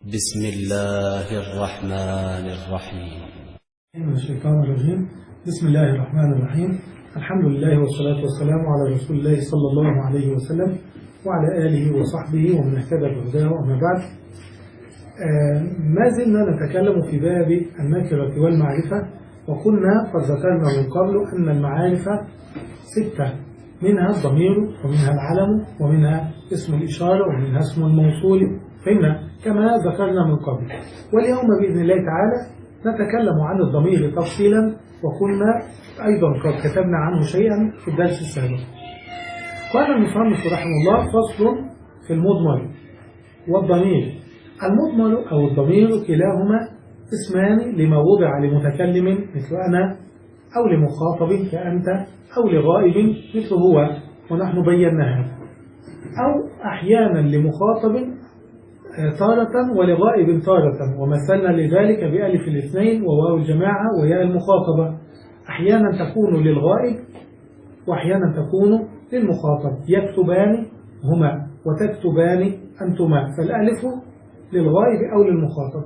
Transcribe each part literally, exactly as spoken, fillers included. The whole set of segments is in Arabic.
بسم الله الرحمن الرحيم. من الشيطان الرجيم. بسم الله الرحمن الرحيم. الحمد لله والصلاة والسلام على رسول الله صلى الله عليه وسلم وعلى آله وصحبه ومن اهتدى بهداه. أما بعد، آه ما زلنا نتكلم في باب النكرة والمعرفة، وكنا قد ذكرنا من قبل أن المعارف ستة، منها الضمير ومنها العلم ومنها اسم الإشارة ومنها اسم الموصول، فهمنا كما ذكرنا من قبل. واليوم بإذن الله تعالى نتكلم عن الضمير تفصيلا، وكنا أيضا قد كتبنا عنه شيئا في الدرس السابق. قال المصنف رحمه الله: فصل في المضمر والضمير. المضمر أو الضمير كلاهما اسمان لما وضع لمتكلم مثل أنا، أو لمخاطب كأنت، أو لغائب مثل هو، ونحن بينا هذا، أو أحيانا لمخاطب تارة ولغائب تارة، ومثلنا لذلك بألف الاثنين وواو الجماعة وياء المخاطبة. أحيانا تكون للغائب وأحيانا تكون للمخاطب. يكتبان هما وتكتبان أنتما، فالألف للغائب أو للمخاطب.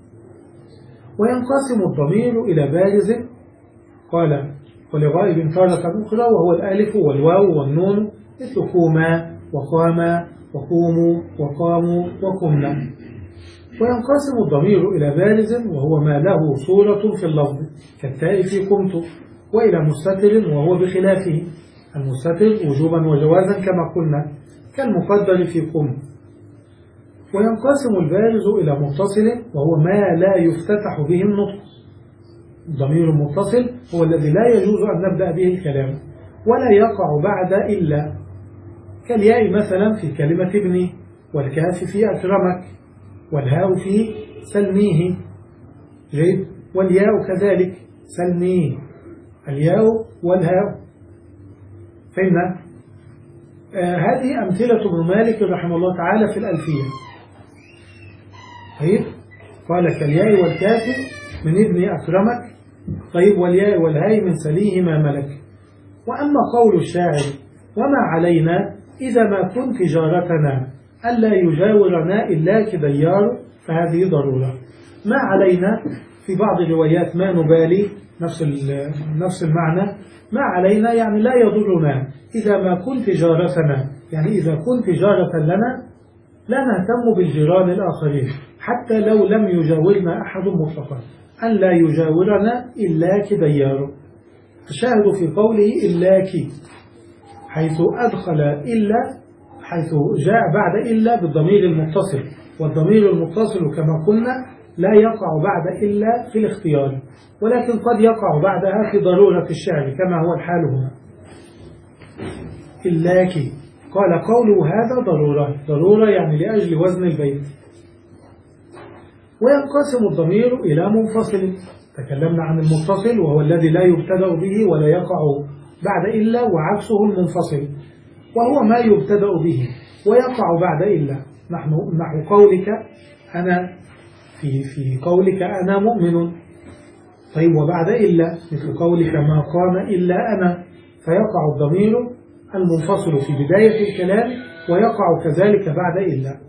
وينقسم الضمير إلى بارز، قال ولغائب تارة أخرى، وهو الألف والواو والنون مثل كوما وقاما وقوموا وقاموا وقمنا. وينقسم الضمير إلى بارز، وهو ما له صورة في اللفظ كالتاء في قمت، وإلى مستتر وهو بخلافه، المستتر وجوبا وجوازا كما قلنا كالمقدر في قم. وينقسم البارز إلى متصل، وهو ما لا يفتتح به النطق. الضمير المتصل هو الذي لا يجوز أن نبدأ به الكلام ولا يقع بعد إلا، كالياء مثلا في كلمة ابني، والكاف في أكرمك، والهاء في سلميه، جيد، والياء كذلك سلميه، الياء والهاء، فهمنا؟ آه هذه أمثلة ابن مالك رحمه الله تعالى في الألفية. طيب، قال كالياء والكاف من ابني أكرمك، طيب، والياء والهاء من سليه ما ملك. وأما قول الشاعر: وما علينا إذا ما كنت جارتنا ألا يجاورنا إلا كديار، فهذه ضرورة. ما علينا في بعض الروايات ما نبالي، نفس نفس المعنى. ما علينا يعني لا يضرنا، إذا ما كنت جارتنا يعني إذا كنت جارة لنا لا نهتم بالجيران الآخرين حتى لو لم يجاورنا أحد مطلقا، أن لا يجاورنا إلا كديار. الشاهد في قوله إلاك، حيث أدخل إلا، حيث جاء بعد إلا بالضمير المتصل، والضمير المتصل كما قلنا لا يقع بعد إلا في الاختيار، ولكن قد يقع بعدها في ضرورة الشعر كما هو الحال هنا. إلاك، قال قوله هذا ضرورة، ضرورة يعني لأجل وزن البيت. وينقسم الضمير إلى منفصل، تكلمنا عن المتصل وهو الذي لا يبتدأ به ولا يقع بعد إلا، وعكسه المنفصل وهو ما يبتدأ به ويقع بعد إلا، نحن نحو قولك أنا، في في قولك أنا مؤمن، طيب، وبعد إلا مثل قولك ما قام إلا أنا، فيقع الضمير المنفصل في بداية الكلام ويقع كذلك بعد إلا.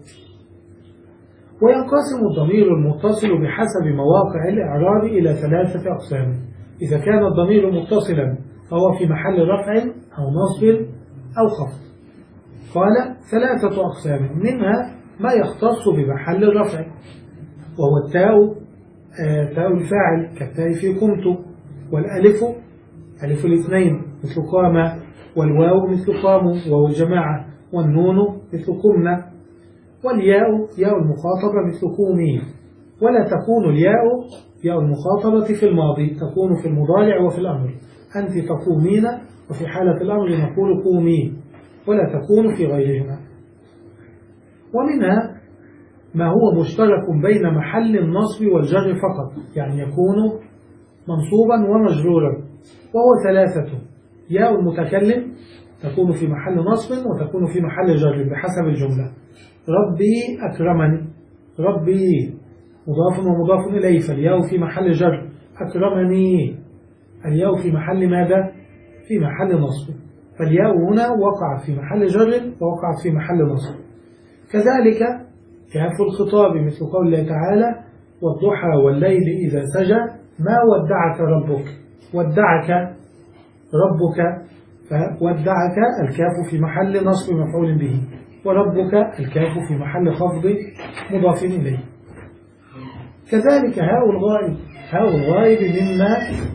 وينقسم الضمير المتصل بحسب مواقع الإعراب إلى ثلاثة أقسام. إذا كان الضمير متصلا فهو في محل رفع أو نصب أو خفض. قال ثلاثة أقسام، منها ما يختص بمحل الرفع، وهو التاء، آه تاء الفاعل كالتاء في قمت، والألف ألف الاثنين مثل قام، والواو مثل قاموا وهو الجماعة، والنون مثل قمنا، والياء ياء المخاطبة مثل قومي. ولا تكون الياء ياء المخاطبة في الماضي، تكون في المضارع وفي الأمر، أنت تقومين، وفي حالة الأمر نقول قومي، ولا تكون في غيرهما. ومنها ما هو مشترك بين محل النصب والجر فقط، يعني يكون منصوبا ومجرورا، وهو ثلاثة: ياء المتكلم تكون في محل نصب وتكون في محل جر بحسب الجملة. ربي أكرمني، ربي مضاف ومضاف إليه، فالياء في محل جر، أكرمني الياء في محل ماذا؟ في محل نصب، فالياء هنا وقعت في محل جر ووقعت في محل نصب. كذلك كاف الخطاب مثل قول الله تعالى والضحى والليل إذا سجى ما ودعك ربك، ودعك ربك، فودعك الكاف في محل نصب مفعول به، وربك الكاف في محل خفض مضاف إليه. كذلك هاء الغائب، هاء الغائب مما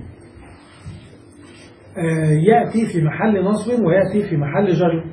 يأتي في محل نصب ويأتي في محل جر،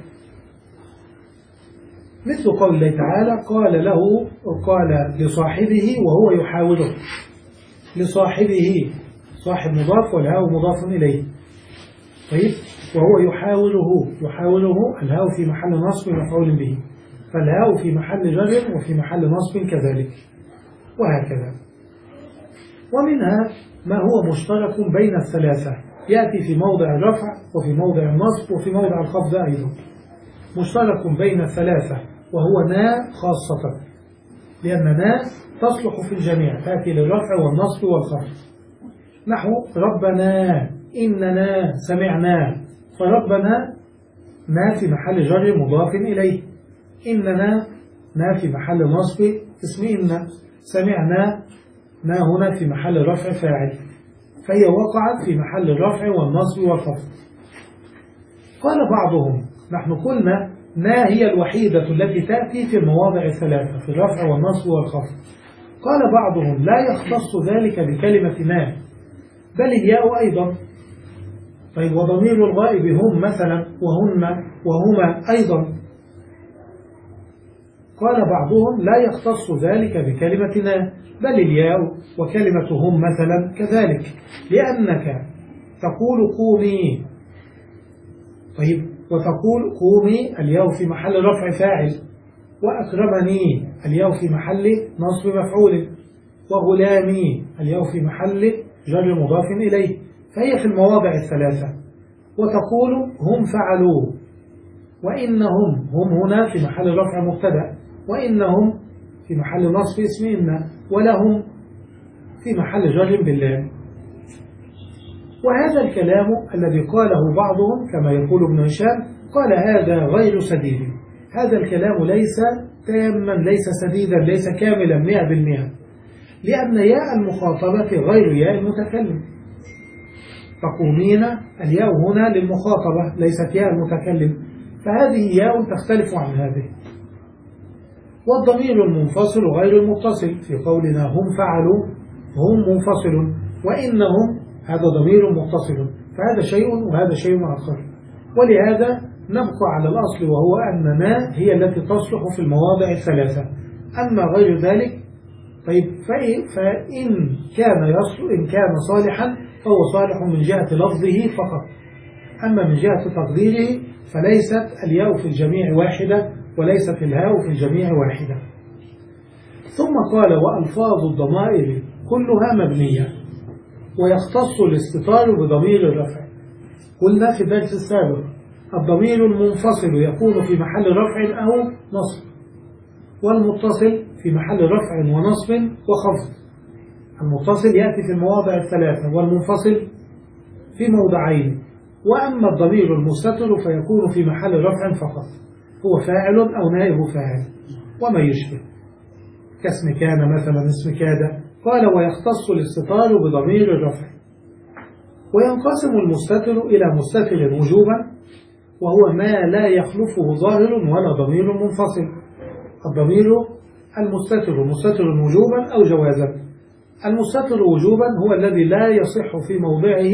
مثل قول الله تعالى قال له قال لصاحبه وهو يحاوره، لصاحبه صاحب مضاف والهاء مضاف إليه. طيب وهو يحاوره، يحاوره الهاء في محل نصب مفعول به، فالهاء في محل جر وفي محل نصب كذلك، وهكذا. ومنها ما هو مشترك بين الثلاثة، يأتي في موضع الرفع وفي موضع النصب وفي موضع الخفض أيضا، مشترك بين الثلاثة وهو نا خاصة، لأن نا تصلح في الجميع، تأتي للرفع والنصب والخفض، نحو ربنا إننا سمعنا، فربنا نا في محل جر مضاف إليه، إننا نا في محل نصب اسم إن، سمعنا نا هنا في محل رفع فاعل، فهي وقعت في محل الرفع والنصب والخفض. قال بعضهم نحن قلنا نا هي الوحيدة التي تأتي في المواضع الثلاثة في الرفع والنصب والخفض. قال بعضهم لا يختص ذلك بكلمة نا بل الياء أيضا. طيب وضمير الغائب هم مثلا وهن وهما أيضا. قال بعضهم لا يختص ذلك بكلمة نا بل الياء وكلمة هم مثلا كذلك، لأنك تقول قومي، طيب وتقول قومي الياء في محل رفع فاعل، وأكرمني الياء في محل نصب مفعول، وغلامي الياء في محل جر مضاف إليه، فهي في المواضع الثلاثة. وتقول هم فعلوا، وإنهم هم هنا في محل رفع مبتدأ، وإنهم في محل نصب اسم إن، ولهم في محل جر بالله. وهذا الكلام الذي قاله بعضهم كما يقول ابن هشام قال هذا غير سديد، هذا الكلام ليس تاما ليس سديدا ليس كاملا مئة بالمئة، لأن ياء المخاطبة غير ياء المتكلم. تقومين الياء هنا للمخاطبة ليست ياء المتكلم، فهذه ياء تختلف عن هذه. والضمير المنفصل غير المتصل، في قولنا هم فعلوا هم منفصل، وإنهم هذا ضمير متصل، فهذا شيء وهذا شيء آخر. ولهذا نبقى على الأصل وهو أن ما هي التي تصلح في المواضع الثلاثة، أما غير ذلك طيب فإن كان يصل إن كان صالحا فهو صالح من جهة لفظه فقط، أما من جهة تقديره فليست الياء في الجميع واحدة وليست الهاء في الجميع واحدة. ثم قال وألفاظ الضمائر كلها مبنية، ويختص الاستتار بضمير الرفع. قلنا في الدرس السابق الضمير المنفصل يكون في محل رفع أو نصب، والمتصل في محل رفع ونصب وخفض. المتصل يأتي في المواضع الثلاثة والمنفصل في موضعين، وأما الضمير المستتر فيكون في محل رفع فقط، هو فاعل أو نائب فاعل وما يشبه كاسم كان مثلا اسم كاد. قال ويختص الاستتار بضمير الرفع. وينقسم المستتر إلى مستتر وجوبا، وهو ما لا يخلفه ظاهر ولا ضمير منفصل. الضمير المستتر مستتر وجوبا أو جوازا. المستتر وجوبا هو الذي لا يصح في موضعه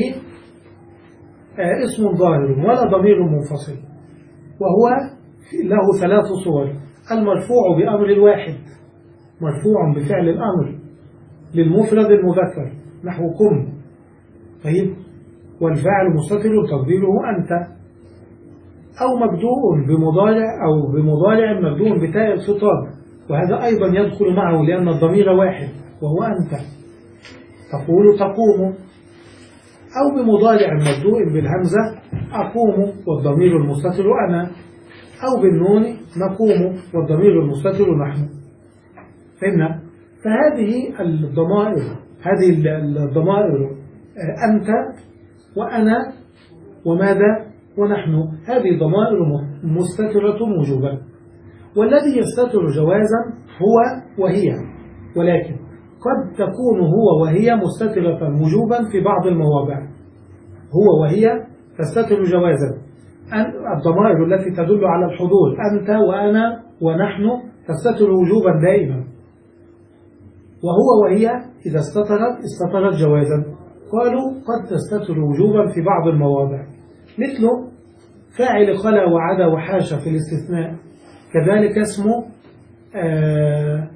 اسم ظاهر ولا ضمير منفصل، وهو له ثلاث صور: المرفوع بأمر الواحد، مرفوع بفعل الأمر للمفرد المذكر نحو قم، طيب، والفاعل مستتر تقديره أنت، أو مبدوء بمضارع أو بمضارع مبدوء بتاء الخطاب، وهذا أيضا يدخل معه لأن الضمير واحد وهو أنت، تقول تقوم، أو بمضارع مبدوء بالهمزة أقوم والضمير المستتر أنا، أو بالنون نقوم والضمير المستتر نحن. فهمنا؟ فهذه الضمائر هذه الضمائر أنت وأنا وماذا ونحن، هذه ضمائر مستترة وجوبا. والذي يستتر جوازا هو وهي، ولكن قد تكون هو وهي مستترة وجوبا في بعض المواضع. هو وهي تستتر جوازا. الضمائر التي تدل على الحضور أنت وأنا ونحن تستتر وجوبا دائما. وهو وهي إذا استترت استترت جوازا. قالوا قد تستتر وجوبا في بعض المواضع، مثل فاعل خلا وعدا وحاشا في الاستثناء. كذلك اسمه آه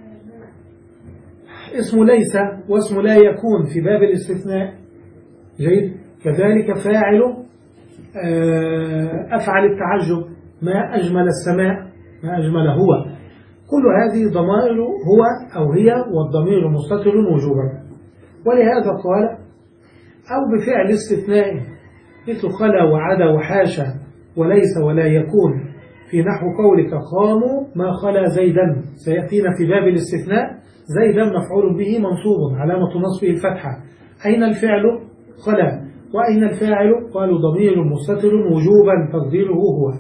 اسم ليس واسم لا يكون في باب الاستثناء. جيد. كذلك فاعل آه أفعل التعجب، ما أجمل السماء، ما أجمل هو. كل هذه ضمائر هو أو هي، والضمير مستتر وجوبا. ولهذا قال أو بفعل استثناء مثل خلا وعدا وحاشا وليس ولا يكون، في نحو قولك قاموا ما خلا زيدا. سيأتينا في باب الاستثناء زيدا مفعول به منصوب علامة نصبه الفتحة. أين الفعل؟ خلا. وأين الفاعل؟ قالوا ضمير مستتر وجوبا تقديره هو،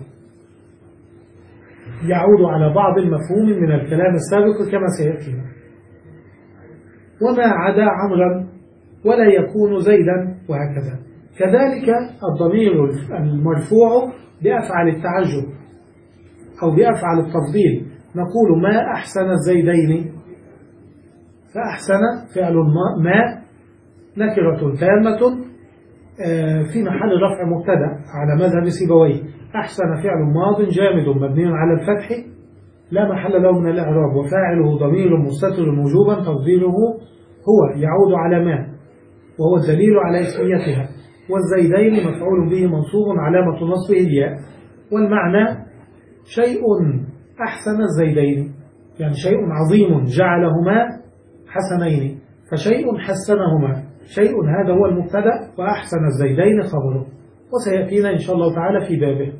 يعود على بعض المفهوم من الكلام السابق كما سيأتينا. وما عدا عمرا ولا يكون زيدا، وهكذا. كذلك الضمير المرفوع بأفعل التعجب أو بأفعل التفضيل، نقول ما أحسن الزيدين. فأحسن فعل ما نكرة تامة في محل رفع مبتدأ على مذهب سيبويه. أحسن فعل ماض جامد مبني على الفتح لا محل له من الإعراب، وفاعله ضمير مستتر وجوبا تقديره هو، يعود على ما، وهو الدليل على اسميتها. والزيدين مفعول به منصوب علامة نصبه الياء. والمعنى شيء أحسن الزيدين، يعني شيء عظيم جعلهما حسنين، فشيء حسنهما. شيء هذا هو المبتدأ، وأحسن الزيدين خبره، وسيأتينا إن شاء الله تعالى في بابه.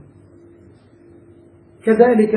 كذلك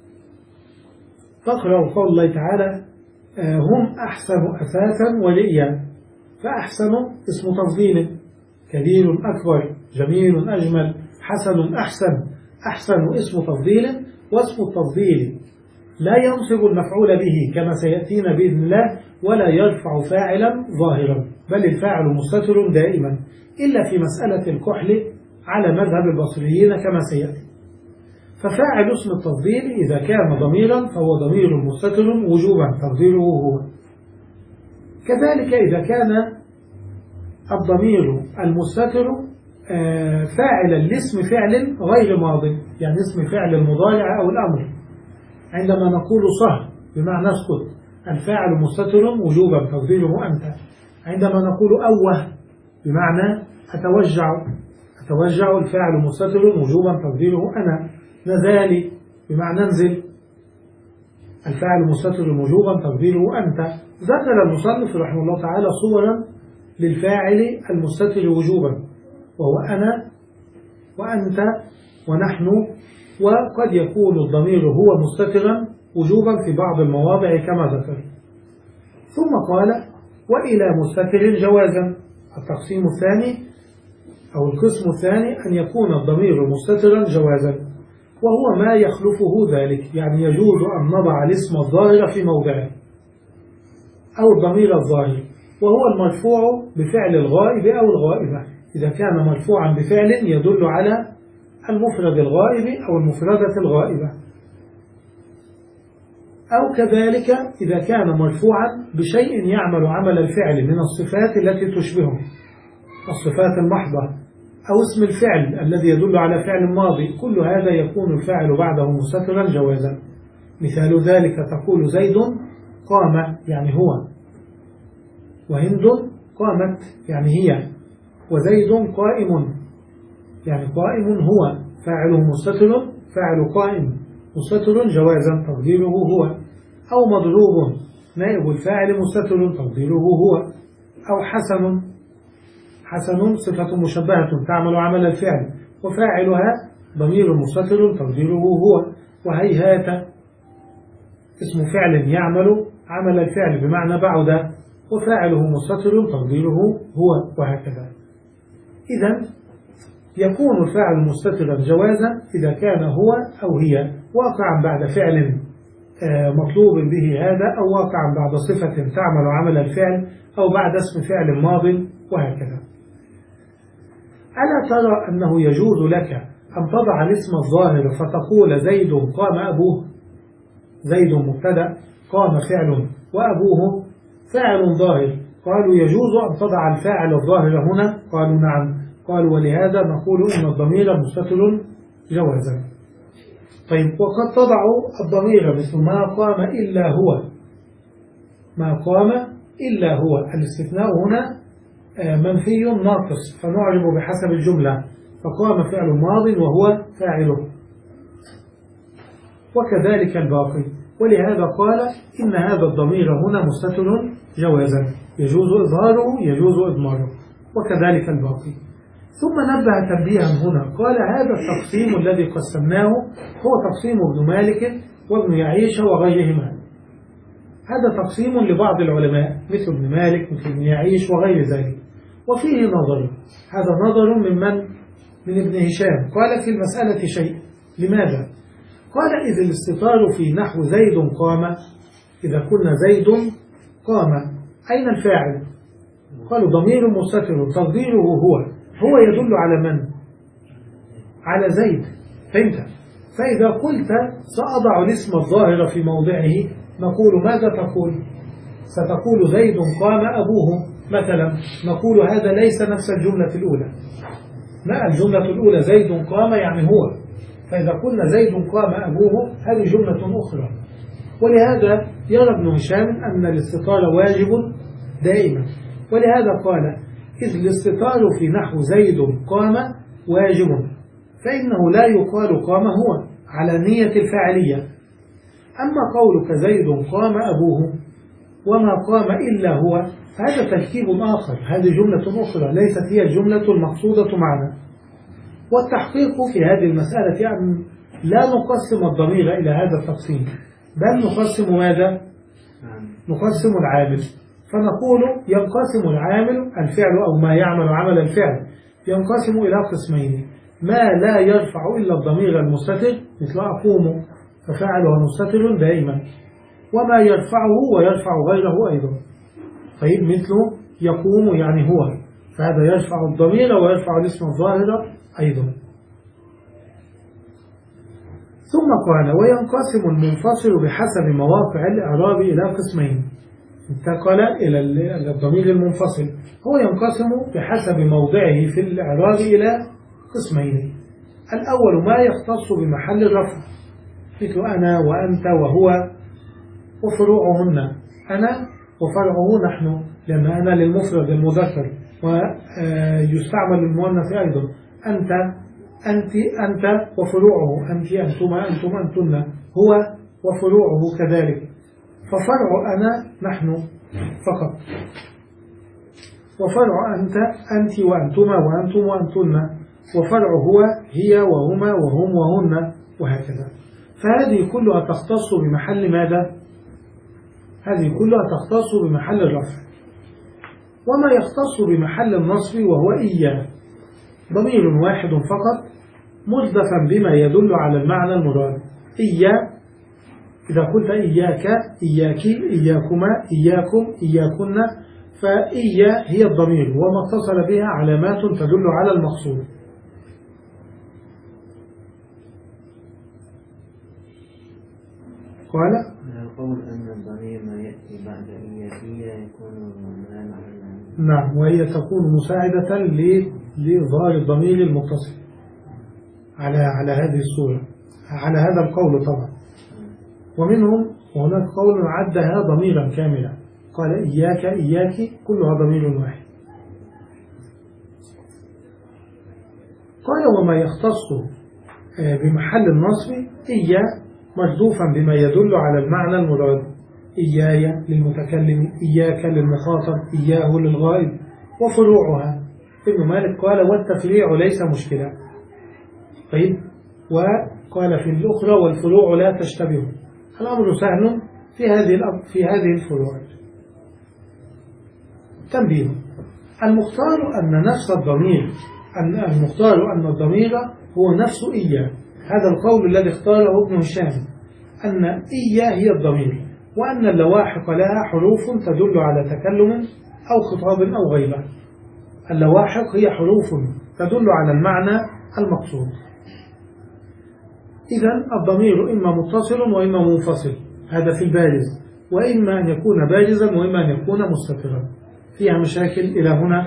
تقرأ قول الله تعالى هم أحسن أثاثا ولئيا. فأحسن اسم تفضيل، كبير أكبر، جميل أجمل، حسن أحسن. أحسن اسم تفضيل، واسم التفضيل لا ينصب المفعول به كما سيأتينا بإذن الله، ولا يرفع فاعلا ظاهرا، بل الفاعل مستتر دائما، إلا في مسألة الكحل على مذهب البصريين كما سيأتي. ففاعل اسم التفضيل إذا كان ضميرا فهو ضمير مستتر وجوبا تقديره هو. كذلك إذا كان الضمير المستتر فاعلا لاسم فعل غير ماض، يعني اسم فعل المضارع أو الأمر. عندما نقول صه بمعنى اسكت، الفاعل مستتر وجوبا تقديره أنت. عندما نقول أوه بمعنى أتوجع، أتوجع الفاعل مستتر وجوبا تقديره أنا. نزالي بمعنى انزل، الفاعل مستتر وجوبا تقديره أنت. ذكر المصنف رحمه الله تعالى صورا للفاعل المستتر وجوبا، وهو أنا وأنت ونحن. وقد يكون الضمير هو مستترا وجوبا في بعض المواضع كما ذكر. ثم قال وإلى مستتر جوازا. التقسيم الثاني أو القسم الثاني أن يكون الضمير مستترا جوازا، وهو ما يخلفه ذلك، يعني يجوز أن نضع الاسم الظاهر في موضعه أو الضمير الظاهر، وهو المرفوع بفعل الغائب أو الغائبة. إذا كان مرفوعا بفعل يدل على المفرد الغائب أو المفردة الغائبة، أو كذلك إذا كان مرفوعا بشيء يعمل عمل الفعل من الصفات التي تشبهه، الصفات المحضة، أو اسم الفعل الذي يدل على فعل ماضي. كل هذا يكون الفاعل بعده مستترا جوازا. مثال ذلك تقول زيد قام يعني هو، وهند قامت يعني هي، وزيد قائم يعني قائم هو، فاعله مستتر، فاعل قائم مستتر جوازا تقديره هو. أو مضروب نائب الفاعل مستتر تقديره هو. أو حسن، حسن صفة مشبهة تعمل عمل الفعل وفاعلها ضمير مستتر تقديره هو. وهيهات اسم فعل يعمل عمل الفعل بمعنى بعد وفاعله مستتر تقديره هو، وهكذا. إذن يكون الفاعل مستترا جوازا إذا كان هو أو هي واقعا بعد فعل مطلوب به هذا، أو واقعا بعد صفة تعمل عمل الفعل، أو بعد اسم فعل ماض، وهكذا. ألا ترى أنه يجوز لك أن تضع الاسم الظاهر فتقول زيد قام أبوه؟ زيد مبتدأ، قام فعل، وأبوه فاعل ظاهر. قالوا يجوز أن تضع الفاعل الظاهر هنا؟ قالوا نعم. قالوا ولهذا نقول إن الضمير مستتر جوازا. طيب، وقد تضع الضمير مثل ما قام إلا هو، ما قام إلا هو، الاستثناء هنا منفي ناقص فنعرب بحسب الجملة، فقام فعل ماض وهو فاعله، وكذلك الباقي. ولهذا قال إن هذا الضمير هنا مستتر جوازا، يجوز إظهاره يجوز إضماره، وكذلك الباقي. ثم نبه تنبيها هنا، قال هذا التقسيم الذي قسمناه هو تقسيم ابن مالك وابن يعيش وغيرهما. هذا تقسيم لبعض العلماء مثل ابن مالك مثل ابن يعيش وغير ذلك، وفيه نظر. هذا نظر من من؟ من ابن هشام. قال في المسألة شيء. لماذا؟ قال إذ الاستطار في نحو زيد قام، إذا قلنا زيد قام أين الفاعل؟ قالوا ضمير مستتر تقديره هو، هو يدل على من؟ على زيد. فهمت؟ فإذا قلت سأضع الاسم الظاهر في موضعه نقول ماذا تقول؟ ستقول زيد قام أبوه مثلا، نقول هذا ليس نفس الجملة الأولى. لا، الجملة الأولى زيد قام يعني هو، فإذا قلنا زيد قام أبوه هذه جملة أخرى. ولهذا يرى ابن هشام أن الاستطار واجب دائما، ولهذا قال إذ الاستطار في نحو زيد قام واجب، فإنه لا يقال قام هو على نية الفاعلية. أما قولك زيد قام أبوه وما قام إلا هو هذا تركيب آخر، هذه جملة أخرى ليست هي الجملة المقصودة معنا. والتحقيق في هذه المسألة أن لا نقسم الضمير إلى هذا التقسيم، بل نقسم ماذا؟ نقسم العامل، فنقول ينقسم العامل الفعل أو ما يعمل عمل الفعل ينقسم إلى قسمين: ما لا يرفع إلا الضمير المستتر مثل أقوم ففعله مستتر دائما، وما يرفعه ويرفع غيره أيضا. طيب مثل يقوم يعني هو، فهذا يرفع الضمير ويرفع الاسم الظاهر أيضا. ثم قال وينقسم المنفصل بحسب مواقع الإعراب إلى قسمين. انتقل إلى الضمير المنفصل، هو ينقسم بحسب موضعه في الإعراب إلى قسمين. الأول ما يختص بمحل الرفع مثل أنا وأنت وهو وفروعهن، أنا وفرعه نحن، لأن أنا للمفرد المذكر ويستعمل للمؤنث أيضا. أنت أنت أنت وفروعه، أنت أنتما أنتم أنتن، هو وفروعه كذلك. ففرع أنا نحن فقط، وفرع أنت أنت وأنتما وأنتم وأنتن، وفرع هو هي وهما وهم وهن، وهكذا. فهذه كلها تختص بمحل ماذا؟ هذه كلها تختص بمحل الرفع. وما يختص بمحل النصب وهو إياه، ضمير واحد فقط مردفا بما يدل على المعنى المراد. إياه إذا قلت إياك إياك إياكما إياكم إياكن، فإيا هي الضمير وما اتصل بها علامات تدل على المقصود. قال قول أن الضمير ما يأتي بعد إياكية يكون معنى. نعم، وهي تكون مساعدة لإظهار الضمير المتصل على على هذه الصورة، على هذا القول طبعا. ومنهم وهناك قول عدها ضميرا كاملا، قال إياك إياك كلها ضمير واحد. قال وما يختص بمحل النصب إيا مردوفا بما يدل على المعنى المراد، إياي للمتكلم، إياك للمخاطب، إياه للغائب، وفروعها. ابن مالك قال والتفريع ليس مشكلة. طيب، وقال في الأخرى والفروع لا تشتبه. الأمر سهل في هذه في هذه الفروع. تنبيه: المختار أن نفس الضمير أن المختار أن الضمير هو نفس إياه، هذا القول الذي اختاره ابن هشام، أن إيا هي الضمير، وأن اللواحق لها حروف تدل على تكلم أو خطاب أو غيبة. اللواحق هي حروف تدل على المعنى المقصود. إذن الضمير إما متصل وإما منفصل، هذا في البارز، وإما أن يكون بارزا وإما أن يكون مستترا. فيها مشاكل إلى هنا.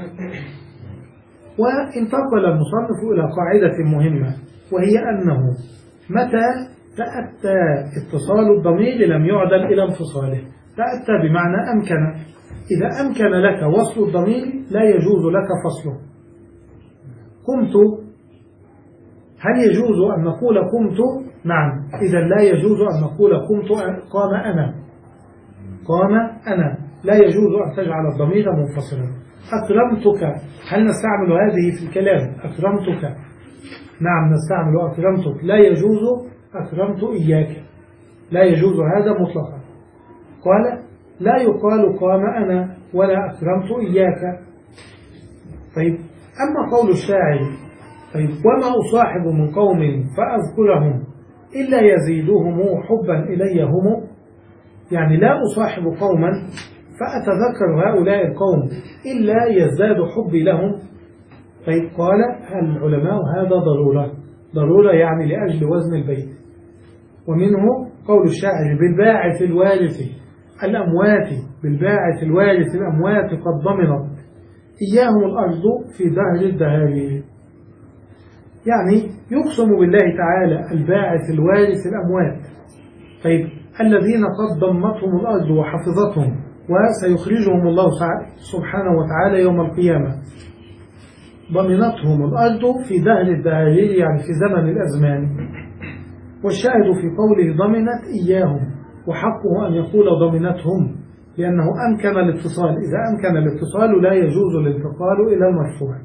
وانتقل المصنف إلى قاعدة مهمة، وهي أنه متى تأتى اتصال الضمير لم يعدل إلى انفصاله. تأتى بمعنى أمكن. إذا أمكن لك وصل الضمير لا يجوز لك فصله. قمت، هل يجوز أن نقول قمت؟ نعم. إذا لا يجوز أن نقول قمت قام أنا. قام أنا لا يجوز أن تجعل الضمير منفصلا. أكرمتك، هل نستعمل هذه في الكلام؟ أكرمتك، نعم نستعمل أكرمتك. لا يجوز أكرمت إياك، لا يجوز هذا مطلقا. قال لا يقال قام أنا ولا أكرمت إياك. طيب، أما قول الشاعر طيب وما أصاحب من قوم فأذكرهم إلا يزيدهم حبا إلي هم، يعني لا أصاحب قوما فأتذكر هؤلاء القوم إلا يزداد حبي لهم. طيب، قال العلماء هذا ضرورة، ضرورة يعني لأجل وزن البيت. ومنه قول الشاعر بالباعث الوارث الأموات، بالباعث الوارث الأموات قد ضمنت إياهم الأرض في دهر الدهارير. يعني يقسم بالله تعالى الباعث الوارث الأموات، طيب الذين قد ضمتهم الأرض وحفظتهم وسيخرجهم الله سبحانه وتعالى يوم القيامة. ضمنتهم الأرض في دهر الدهارير يعني في زمن الأزمان. والشاهد في قوله ضمنت إياهم، وحقه أن يقول ضمنتهم لأنه أمكن الاتصال. إذا أمكن الاتصال لا يجوز الانتقال إلى المرفوع.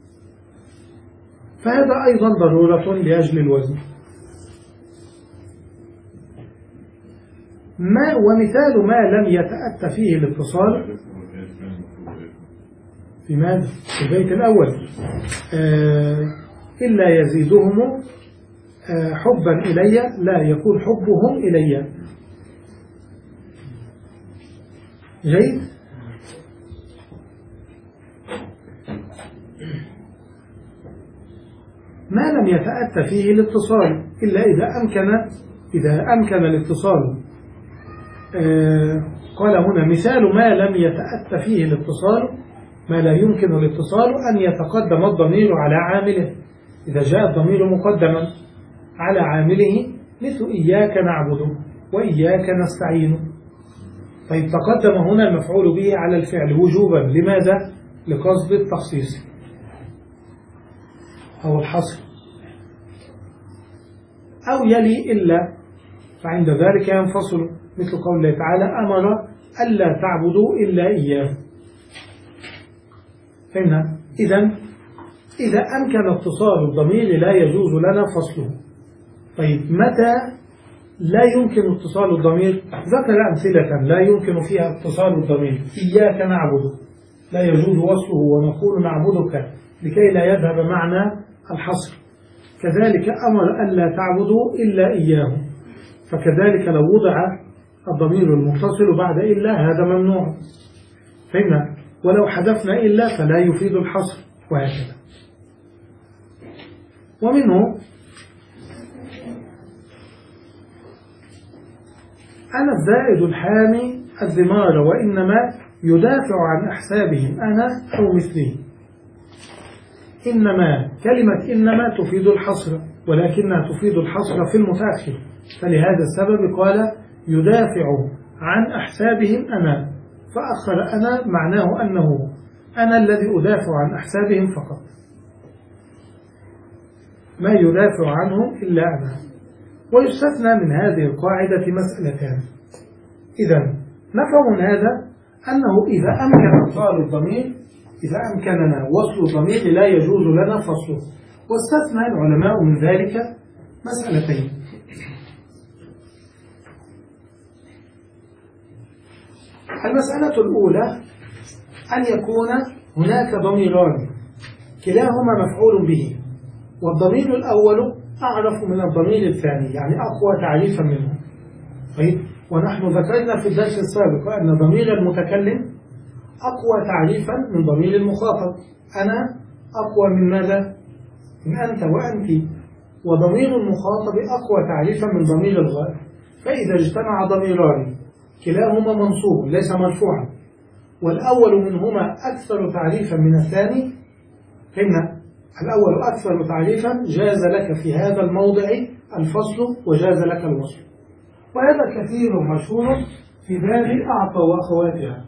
فهذا أيضا ضرورة لأجل الوزن. ما ومثال ما لم يتأتى فيه الاتصال في ماذا؟ في البيت الأول آه إلا يزيدهم آه حبا إلي، لا يكون حبهم إلي. جيد. ما لم يتأتى فيه الاتصال إلا إذا أمكن إذا أمكن الاتصال. آه قال هنا مثال ما لم يتأتى فيه الاتصال، ما لا يمكن الاتصال أن يتقدم الضمير على عامله. إذا جاء الضمير مقدما على عامله مثل إياك نعبد وإياك نستعين. طيب، تقدم هنا المفعول به على الفعل وجوبا. لماذا؟ لقصد التخصيص أو الحصر. أو يلي إلا، فعند ذلك ينفصل، مثل قول الله تعالى أمر ألا تعبدوا إلا إياه. فهمنا؟ إذن إذا أمكن اتصال الضمير لا يجوز لنا فصله. طيب، متى لا يمكن اتصال الضمير؟ ذكر أمثلة لا يمكن فيها اتصال الضمير. إياك نعبد لا يجوز وصله ونقول نعبدك لكي لا يذهب معنى الحصر. كذلك أمر ألا تعبدوا إلا إياه، فكذلك لو وضع الضمير المتصل بعد إلا هذا ممنوع. فهمنا؟ ولو حذفنا إلا فلا يفيد الحصر، وهكذا. ومنه أنا الزائد الحامي الذمار وإنما يدافع عن أحسابهم أنا أو مثله. إنما، كلمة إنما تفيد الحصر، ولكنها تفيد الحصر في المتأخر، فلهذا السبب قال يدافع عن أحسابهم أنا، فأخر أنا معناه أنه أنا الذي أدافع عن أحسابهم فقط، ما يدافع عنهم إلا أنا. ويستثنى من هذه القاعدة مسألتان. إذا نفهم من هذا أنه إذا أمكن إتصال الضمير، إذا أمكننا وصل الضمير لا يجوز لنا فصله. واستثنى العلماء من ذلك مسألتين. المسألة الأولى أن يكون هناك ضميران كلاهما مفعول به، والضمير الأول أعرف من الضمير الثاني، يعني أقوى تعريفا منه. طيب، ونحن ذكرنا في الدرس السابق أن ضمير المتكلم أقوى تعريفا من ضمير المخاطب. أنا أقوى من ماذا؟ من أنت وأنت. وضمير المخاطب أقوى تعريفا من ضمير الغائب. فإذا اجتمع ضميران كلاهما منصوب ليس مرفوعا، والأول منهما أكثر تعريفا من الثاني، فإن الأول أكثر تعريفا جاز لك في هذا الموضع الفصل وجاز لك الوصل. وهذا كثير مشهور في باب أعطى وأخواتها.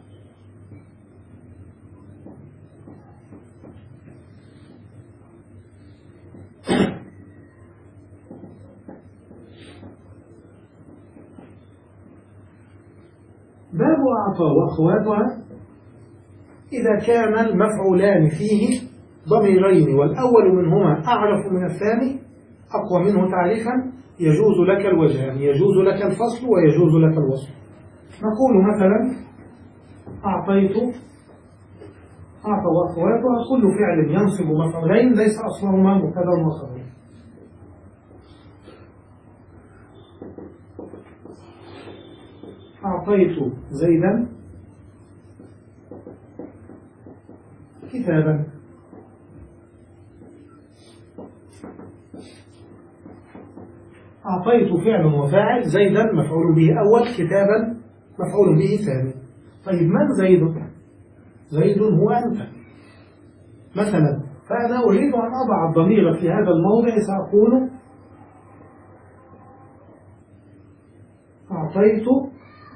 باب أعطى وأخواتها إذا كان المفعولان فيه ضميرين والأول منهما أعرف من الثاني أقوى منه تعريفا يجوز لك الوجهان، يجوز لك الفصل ويجوز لك الوصل. نقول مثلا أعطيت أعطى وأخواتها كل فعل ينصب مفعولين ليس أصلهما مبتدأ وخبر. أعطيت زيدا كتابا. أعطيت فعل وفاعل، زيدا مفعول به أول، كتابا مفعول به ثاني. طيب، من زيد؟ زيد هو أنت مثلا. فأنا أريد أن أضع الضمير في هذا الموضع، سأقول أعطيتك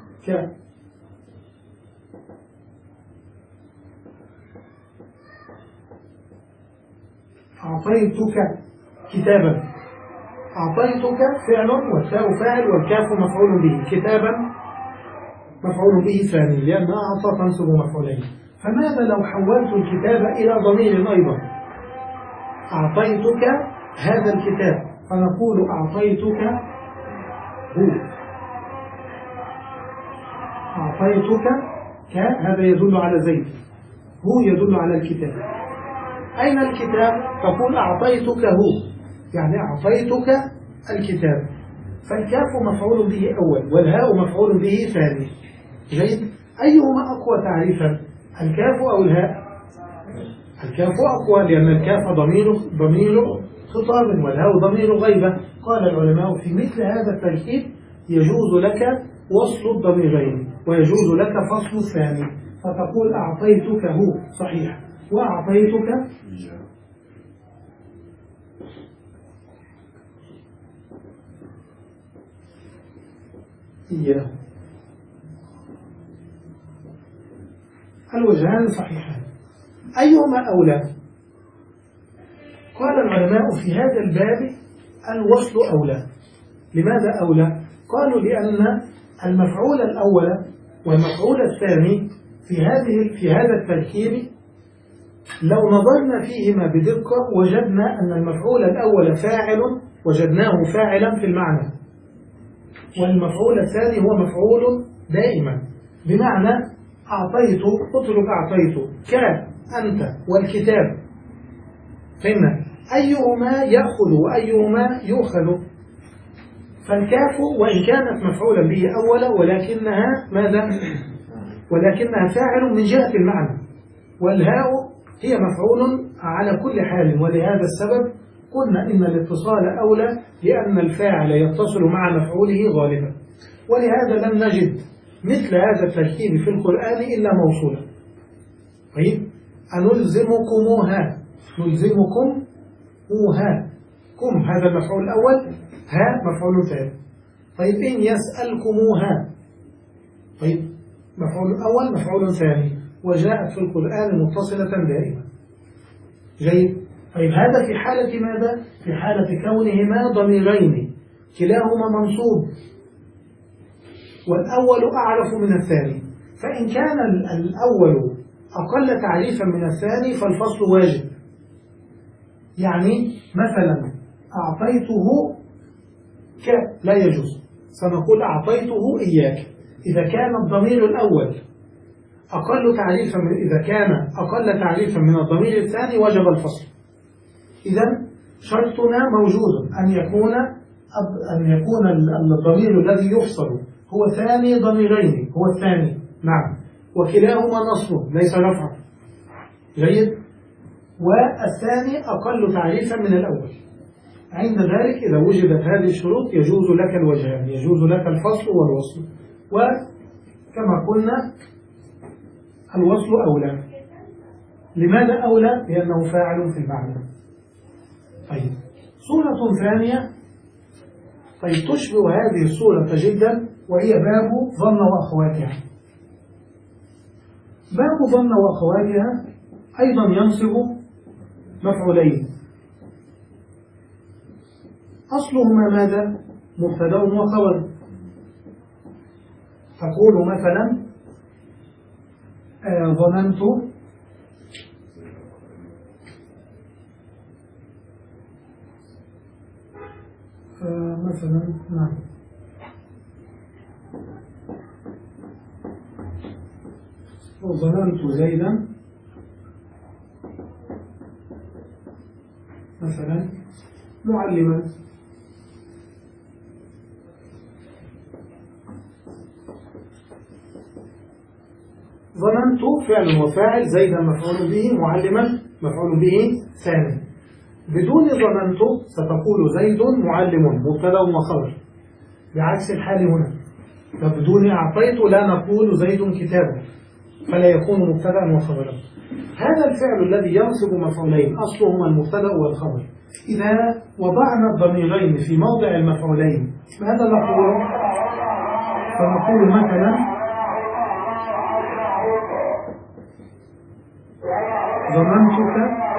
أعطيتك كتابا. أعطيتك فعل والتاء فاعل والكاف مفعول به، كتابا مفعول به ثاني لأن أعطى تنصب مفعولين. فماذا لو حولت الكتاب إلى ضمير أيضا؟ أعطيتك هذا الكتاب، فنقول أعطيتك هو. أعطيتك ك هذا يدل على زيد، هو يدل على الكتاب. أين الكتاب؟ تقول أعطيتك هو، يعني أعطيتك الكتاب. فالكاف مفعول به أول والهاء مفعول به ثاني. جيد. أيهما أقوى تعريفا، الكاف أو الهاء؟ الكاف أقوى لأن الكاف ضمير ضمير خطاب والهاء ضمير غيبة. قال العلماء في مثل هذا التركيب يجوز لك وصل الضميرين ويجوز لك فصل الثاني، فتقول أعطيتك هو صحيح وأعطيتك إياه. الوجهان صحيحان. أيهما أولى؟ قال العلماء في هذا الباب الوصل أولى. لماذا أولى؟ قالوا لأن المفعول الأول والمفعول الثاني في هذه في هذا التركيب لو نظرنا فيهما بدقة وجدنا أن المفعول الأول فاعل وجدناه فاعلا في المعنى، والمفعول الثاني هو مفعول دائما، بمعنى أعطيت اترك أعطيت ك أنت والكتاب. فإن أيهما يأخذ وأيهما يؤخذ. فالكاف وإن كانت مفعولا به أولا ولكنها ماذا؟ ولكنها فاعل من جهة المعنى، والهاء هي مفعول على كل حال. ولهذا السبب قلنا إن الاتصال أولى لأن الفاعل يتصل مع مفعوله غالبا. ولهذا لم نجد مثل هذا التركيب في القرآن إلا موصولا. طيب، أنلزمكموها، نلزمكم موها، كم هذا المفعول الأول، ها مفعول ثاني. طيب، إن يسألكموها، طيب مفعول أول مفعول ثاني، وجاءت في القرآن متصلة دائما. جيد. طيب، هذا في حالة ماذا؟ في حالة كونهما ضميرين كلاهما منصوب والأول أعرف من الثاني. فإن كان الأول أقل تعريفا من الثاني فالفصل واجب. يعني مثلا أعطيته ك لا يجوز، سنقول أعطيته إياك. إذا كان الضمير الأول أقل تعريفا من إذا كان أقل تعريفا من الضمير الثاني وجب الفصل. إذا شرطنا موجود أن يكون أن يكون الضمير الذي يفصل هو ثاني ضميرين، هو الثاني، نعم، وكلاهما نصب ليس رفع. جيد. والثاني أقل تعريفا من الأول. عند ذلك إذا وجدت هذه الشروط يجوز لك الوجهان، يجوز لك الفصل والوصل. وكما قلنا الوصل أولى. لماذا أولى؟ لأنه فاعل في المعنى. طيب، صورة ثانية طيب تشبه هذه الصورة جدا، وهي باب ظن وأخواتها. باب ظن وأخواتها أيضا ينصب مفعولين، أصلهما ماذا؟ مبتدأ وخبر. تقول مثلا آه ظننت آه مثلا نعم ظننت زيدا مثلا معلما. ظننت فعل وفاعل، زيدا مفعول به، معلما مفعول به ثاني. بدون ظننت ستقول زيد معلم مبتدا وخبر، بعكس الحال هنا. فبدون أعطيت لا نقول زيد كتابا، فلا يكون مبتدا وخبرا. هذا الفعل الذي ينصب مفعولين أصلهما المبتدا والخبر، إذا وضعنا الضميرين في موضع المفعولين ماذا نقول؟ فنقول مثلا ظننتك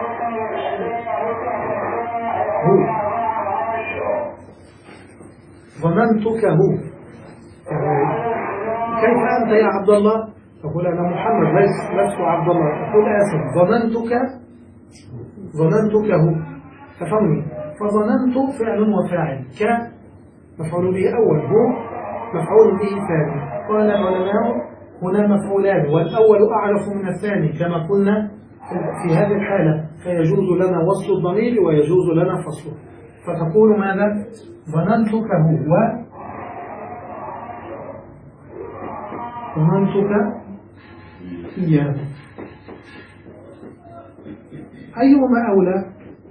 هو، ظننتك هو. كيف أنت يا عبد الله؟ تقول أنا محمد لست عبد الله. تقول آسف، ظننتك ظننتك هو. تفهمني؟ فظننت فعل وفاعل، ك مفعول به أول، هو مفعول به ثاني. قال العلماء هنا مفعولان، والأول أعرف من الثاني كما قلنا في هذه الحالة، فيجوز لنا وصل الضمير ويجوز لنا فصله. فتقول ماذا؟ ظننتك هو ظننتك إياه. أيهما أولى؟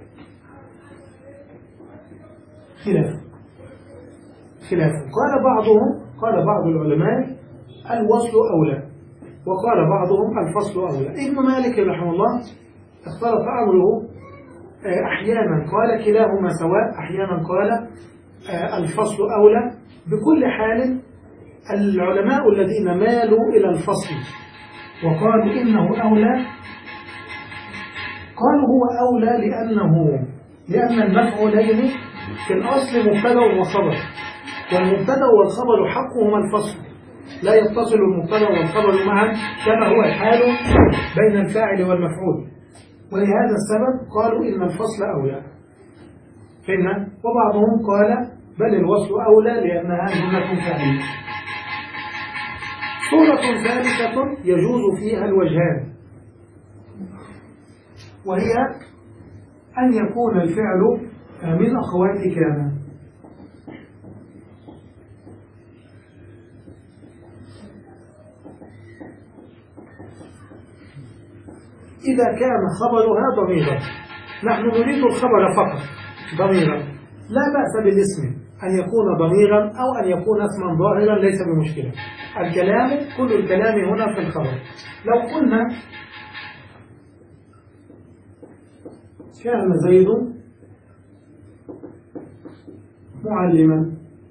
خلاف خلاف قال بعضهم قال بعض العلماء الوصل أولى، وقال بعضهم الفصل أولى. ابن مالك رحمه الله اختلط أمره، أحيانا قال كلاهما سواء، أحيانا قال الفصل أولى. بكل حال العلماء الذين مالوا إلى الفصل وقالوا إنه أولى، قالوا هو أولى لأنه لأن المفعولين في الأصل مبتدأ وخبر، والمبتدأ والخبر حقهما الفصل، لا يتصل المبتدأ والخبر معا كما هو الحال بين الفاعل والمفعول. ولهذا السبب قالوا إن الفصل أولى. فإن وبعضهم قال بل الوصل أولى لأنها جملة فاعلة. صورة ثالثة يجوز فيها الوجهان، وهي أن يكون الفعل من أخوات كان. إذا كان خبرها ضميرا، نحن نريد الخبر فقط ضميرا، لا بأس بالاسم أن يكون ضميرا أو أن يكون اسما ظاهرا، ليس بمشكلة. الكلام كل الكلام هنا في الخبر. لو قلنا كان زيد معلما،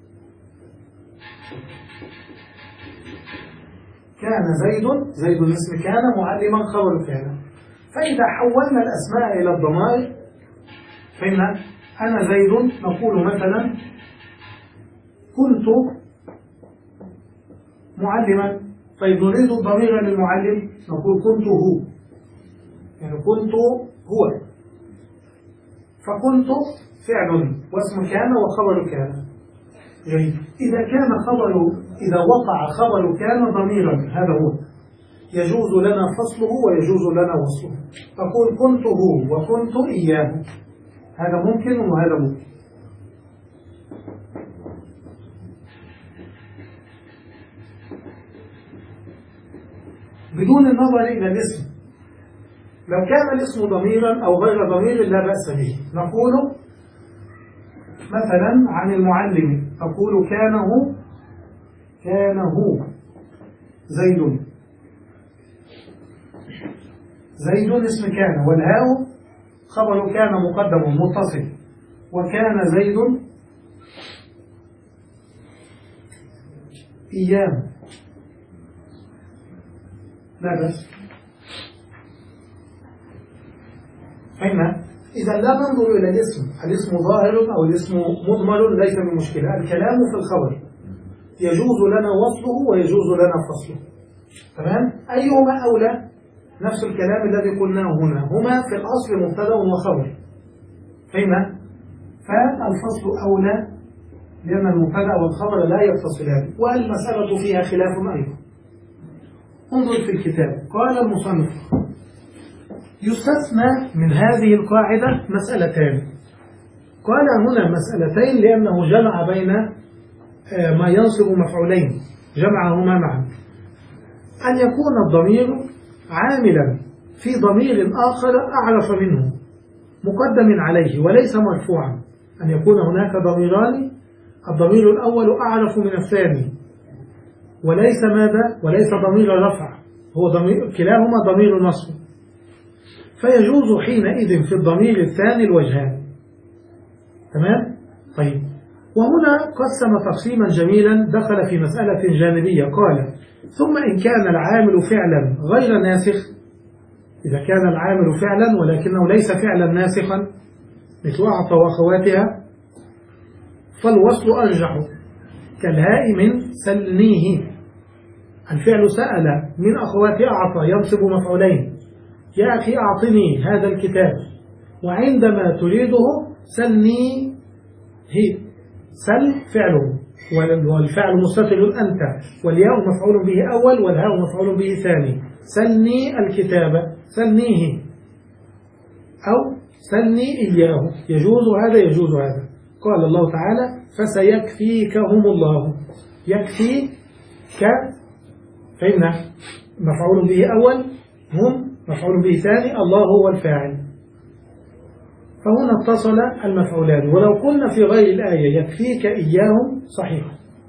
كان زيد زيد اسم كان، معلما خبر كان. فإذا حولنا الأسماء إلى الضمائر فإن أنا زيد نقول مثلا كنت معلما. طيب نريد الضمير للمعلم نقول كنت هو، يعني كنت هو. فكنت فعل واسم كان وخبر كان. يعني إذا كان خبر إذا وقع خبر كان ضميرا هذا هو، يجوز لنا فصله ويجوز لنا وصله. تقول كنت هو وكنت إياه، هذا ممكن وهذا ممكن. بدون النظر إلى الاسم. لو كان الاسم ضميرا أو غير ضمير لا بأس به. نقول مثلا عن المعلم، أقول كان هو كان هو زيد. زيد اسم كان، والهاء خبر كان مقدم متصل، وكان زيد أيام. لا بس فهمنا؟ إذا لا ننظر إلى الاسم، الاسم ظاهر أو الاسم مضمر ليس من مشكلة. الكلام في الخبر يجوز لنا وصله ويجوز لنا فصله. تمام؟ أيهما أولى؟ نفس الكلام الذي قلناه هنا، هما في الأصل مبتدأ وخبر. فهمنا؟ فالفصل أولى لأن المبتدأ والخبر لا يتصلان، والمسألة فيها خلاف أيضا. انظر في الكتاب، قال المصنف: يستثنى من هذه القاعدة مسألتان. قال هنا مسألتين لأنه جمع بين ما ينصب مفعولين، جمعهما معا. أن يكون الضمير عاملا في ضمير آخر أعرف منه مقدم عليه وليس مرفوعا. أن يكون هناك ضميران، الضمير الأول أعرف من الثاني وليس ماذا؟ وليس ضمير رفع، هو ضمير كلاهما ضمير نصب، فيجوز حينئذ في الضمير الثاني الوجهان. تمام؟ طيب، وهنا قسم تقسيما جميلا دخل في مسألة جانبية. قال: ثم إن كان العامل فعلا غير ناسخ، إذا كان العامل فعلا ولكنه ليس فعلا ناسخا مثل أعطى وأخواتها، فالوصل أرجح كالهاء من سلنيه. الفعل سأل من أخوات أعطى ينصب مفعولين، يا أخي أعطني هذا الكتاب، وعندما تريده سلني هي، سل فعله والفعل مستتر أنت، والياء مفعول به أول والهاء مفعول به ثاني. سلني الكتاب، سلنيه، أو سلني إياه، يجوز هذا يجوز هذا. قال الله تعالى: فسيكفيكهم الله. يكفي ك فإن مفعول به أول، هم مفعول به ثاني، الله هو الفاعل. فهنا اتصل المفعولان. ولو قلنا في غير الآية يكفيك إياهم صحيح.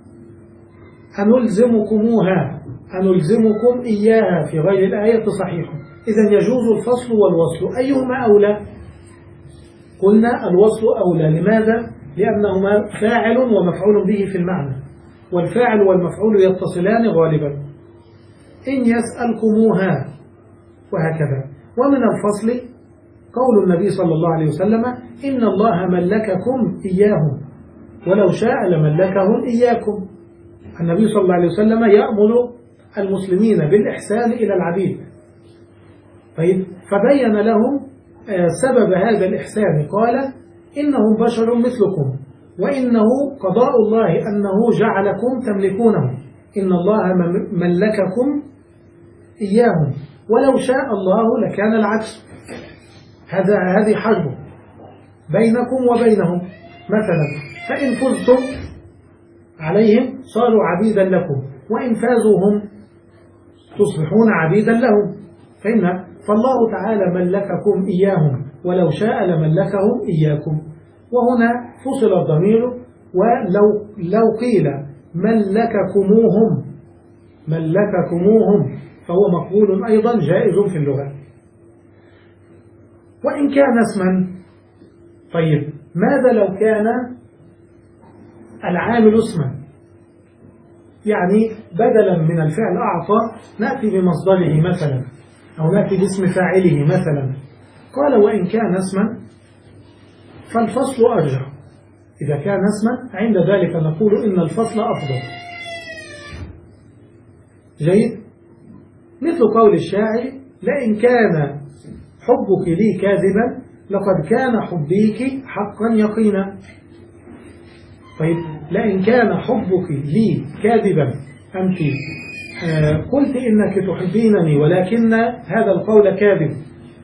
أنلزمكموها، أنلزمكم إياها في غير الآية صحيح. إذن يجوز الفصل والوصل، أيهما أولى؟ قلنا الوصل أولى. لماذا؟ لأنهما فاعل ومفعول به في المعنى، والفاعل والمفعول يتصلان غالبا. إن يسألكموها وهكذا. ومن الفصل قول النبي صلى الله عليه وسلم: إن الله ملككم إياهم ولو شاء لملكهم إياكم. النبي صلى الله عليه وسلم يأمر المسلمين بالإحسان إلى العبيد. طيب، فبين لهم سبب هذا الإحسان. قال: إنهم بشر مثلكم، وإنه قضاء الله أنه جعلكم تملكونهم. إن الله ملككم إياهم ولو شاء الله لكان العكس. هذا هذه حرب بينكم وبينهم مثلا، فإن فزتم عليهم صاروا عبيدا لكم، وإن فازوا هم تصبحون عبيدا لهم. فإن فالله تعالى ملككم إياهم ولو شاء لملكهم إياكم. وهنا فصل الضمير. ولو لو قيل ملككموهم ملككموهم فهو مقبول أيضا جائز في اللغة. وإن كان اسما، طيب ماذا لو كان العامل اسما؟ يعني بدلا من الفعل أعطى نأتي بمصدره مثلا، أو نأتي باسم فاعله مثلا. قال: وإن كان اسما فالفصل أرجح. إذا كان اسما عند ذلك نقول إن الفصل أفضل. جيد؟ مثل قول الشاعر: لئن كان حبك لي كاذبا لقد كان حبيك حقا يقينا. طيب، لئن كان حبك لي كاذبا، أنت آه قلت إنك تحبينني ولكن هذا القول كاذب،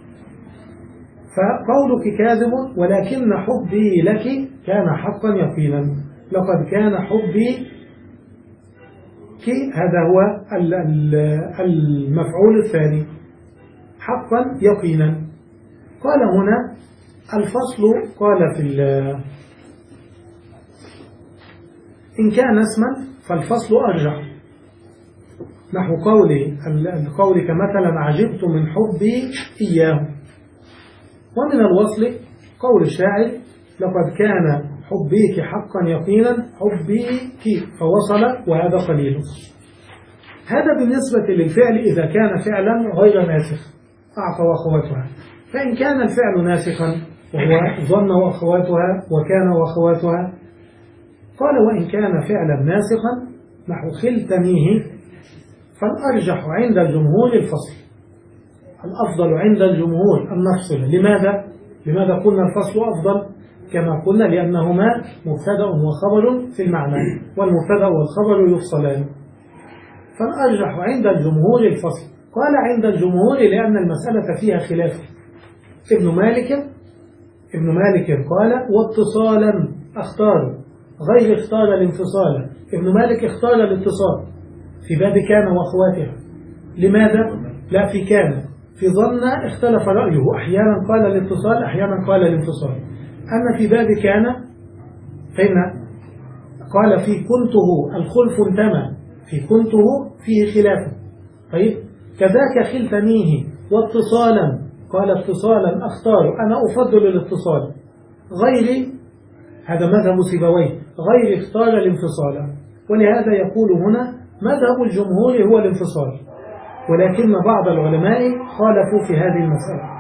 فقولك كاذب ولكن حبي لك كان حقا يقينا. لقد كان حبي كي هذا هو المفعول الثاني حقا يقينا. قال هنا الفصل قال في إن كان اسما فالفصل أرجح، نحو قولي القول كمثلا عجبت من حبي إياه. ومن الوصل قول الشاعر لقد كان حبيك حقا يقينا حبيك فوصل وهذا قليل. هذا بالنسبة للفعل إذا كان فعلا غير ناسخ أعطى وأخواتها. فإن كان الفعل ناسخا وهو ظن وأخواتها وكان وأخواتها، قال وإن كان فعلا ناسخا نحو خلتنيه فالأرجح عند الجمهور الفصل. الأفضل عند الجمهور أن نفصل. لماذا؟ لماذا قلنا الفصل أفضل؟ كما قلنا لأنهما مبتدأ وخبر في المعنى، والمبتدأ والخبر يفصلان. فالأرجح عند الجمهور الفصل. قال عند الجمهور لأن المسألة فيها خلاف. ابن مالك ابن مالك قال واتصالا اختار غير اختار الانفصال. ابن مالك اختار الاتصال في باب كان وأخواتها. لماذا؟ لا في كان في ظن اختلف رأيه، أحيانا قال الاتصال أحيانا قال الانفصال. أما في باب كان فإن قال في كنته الخلف انتمى، في كنته فيه خلاف. طيب كذاك خلتنيه واتصالا قال اتصالا أختار أنا أفضل الاتصال غير هذا مذهب سيبويه غير اختار الانفصال. ولهذا يقول هنا مذهب الجمهور هو الانفصال، ولكن بعض العلماء خالفوا في هذه المسألة.